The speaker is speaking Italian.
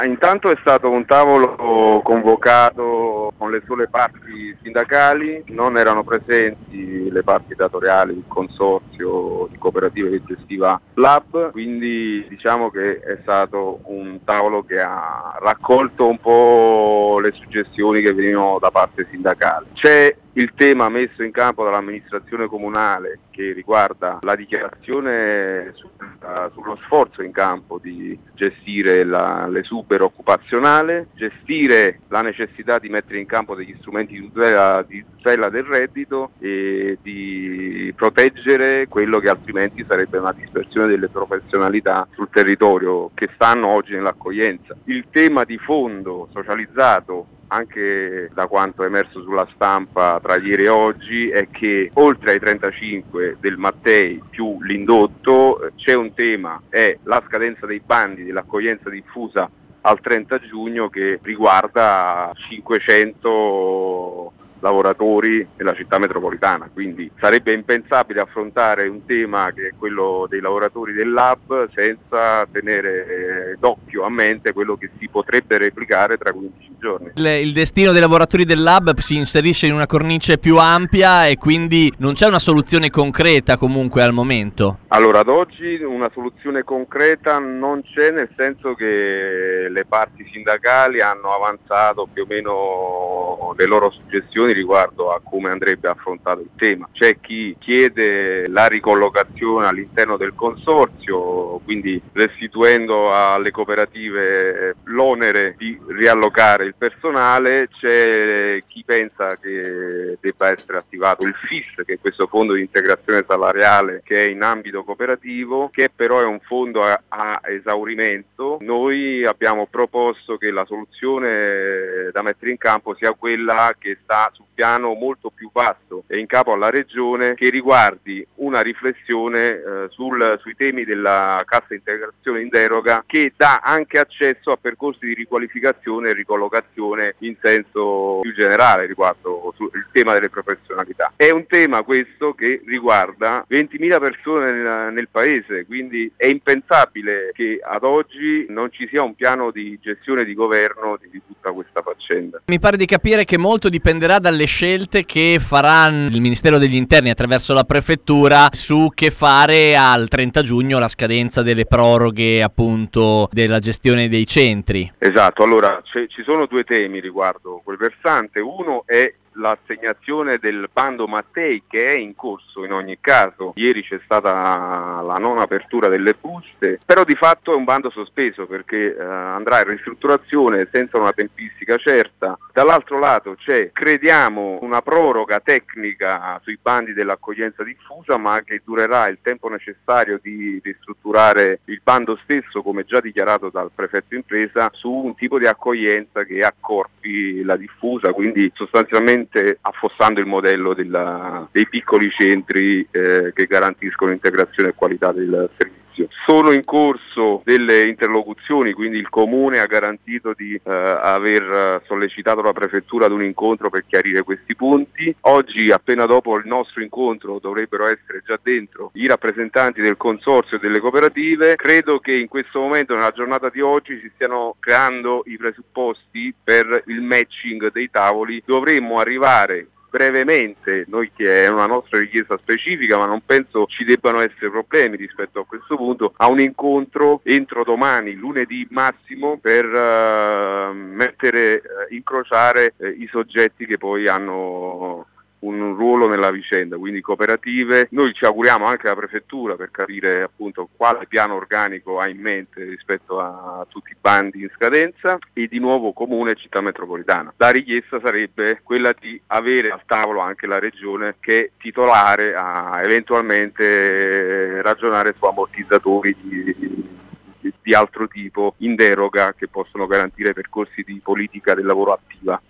Intanto è stato un tavolo convocato con le sole parti sindacali, non erano presenti le parti datoriali, il consorzio di cooperative che gestiva l'hub, quindi diciamo che è stato un tavolo che ha raccolto un po' le suggestioni che venivano da parte sindacale. C'è il tema messo in campo dall'amministrazione comunale che riguarda la dichiarazione sullo sforzo in campo di gestire l'esubero occupazionale, gestire la necessità di mettere in campo degli strumenti di tutela del reddito e di proteggere quello che altrimenti sarebbe una dispersione delle professionalità sul territorio che stanno oggi nell'accoglienza. Il tema di fondo socializzato, anche da quanto è emerso sulla stampa tra ieri e oggi, è che oltre ai 35 del Mattei più l'indotto c'è un tema, è la scadenza dei bandi dell'accoglienza diffusa al 30 giugno che riguarda 500 lavoratori nella città metropolitana, quindi sarebbe impensabile affrontare un tema che è quello dei lavoratori dell'hub senza tenere d'occhio a mente quello che si potrebbe replicare tra 15 giorni. Il destino dei lavoratori dell'hub si inserisce in una cornice più ampia e quindi non c'è una soluzione concreta comunque al momento. Allora, ad oggi una soluzione concreta non c'è, nel senso che le parti sindacali hanno avanzato più o meno le loro suggestioni riguardo a come andrebbe affrontato il tema. C'è chi chiede la ricollocazione all'interno del consorzio, quindi restituendo alle cooperative l'onere di riallocare il personale. C'è chi pensa che debba essere attivato il FIS, che è questo fondo di integrazione salariale che è in ambito cooperativo, che però è un fondo a esaurimento. Noi abbiamo proposto che la soluzione da mettere in campo sia quella che sta sul piano molto più vasto e in capo alla regione, che riguardi una riflessione sui temi della cassa integrazione in deroga, che dà anche accesso a percorsi di riqualificazione e ricollocazione in senso più generale riguardo il tema delle professionalità. È un tema questo che riguarda 20.000 persone nel paese, quindi è impensabile che ad oggi non ci sia un piano di gestione di governo di tutta questa faccenda. Mi pare di capire che molto dipenderà dalle scelte che farà il Ministero degli Interni attraverso la prefettura su che fare al 30 giugno, la scadenza delle proroghe appunto della gestione dei centri. Esatto, allora ci sono due temi riguardo quel versante. Uno è l'assegnazione del bando Mattei, che è in corso in ogni caso. Ieri c'è stata la non apertura delle buste, però di fatto è un bando sospeso perché andrà in ristrutturazione senza una tempistica certa. Dall'altro lato c'è, crediamo, una proroga tecnica sui bandi dell'accoglienza diffusa, ma che durerà il tempo necessario di ristrutturare il bando stesso, come già dichiarato dal prefetto impresa, su un tipo di accoglienza che accorpi la diffusa, quindi sostanzialmente affossando il modello dei piccoli centri che garantiscono integrazione e qualità del servizio. Sono in corso delle interlocuzioni, quindi il Comune ha garantito di aver sollecitato la Prefettura ad un incontro per chiarire questi punti. Oggi, appena dopo il nostro incontro, dovrebbero essere già dentro i rappresentanti del consorzio e delle cooperative. Credo che in questo momento, nella giornata di oggi, si stiano creando i presupposti per il matching dei tavoli. Dovremmo arrivare brevemente, noi che è una nostra richiesta specifica, ma non penso ci debbano essere problemi rispetto a questo punto, a un incontro entro domani, lunedì massimo, per incrociare i soggetti che poi hanno un ruolo nella vicenda, quindi cooperative. Noi ci auguriamo anche la prefettura per capire appunto quale piano organico ha in mente rispetto a tutti i bandi in scadenza, e di nuovo Comune e Città Metropolitana. La richiesta sarebbe quella di avere al tavolo anche la regione, che è titolare a eventualmente ragionare su ammortizzatori di altro tipo in deroga che possono garantire percorsi di politica del lavoro attiva.